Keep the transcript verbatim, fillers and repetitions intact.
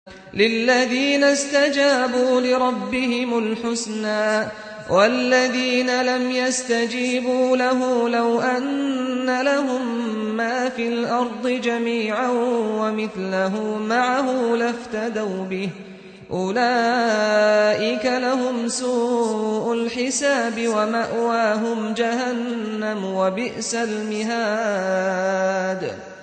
لِلَّذِينَ اسْتَجَابُوا لِرَبِّهِمُ الْحُسْنَىٰ ۚ وَالَّذِينَ لَمْ يَسْتَجِيبُوا لَهُ لَوْ أَنَّ لَهُم مَّا فِي الْأَرْضِ جَمِيعًا وَمِثْلَهُ مَعَهُ لَافْتَدَوْا بِهِ ۚ أُولَٰئِكَ لَهُمْ سُوءُ الْحِسَابِ وَمَأْوَاهُمْ جَهَنَّمُ ۖ وَبِئْسَ الْمِهَادُ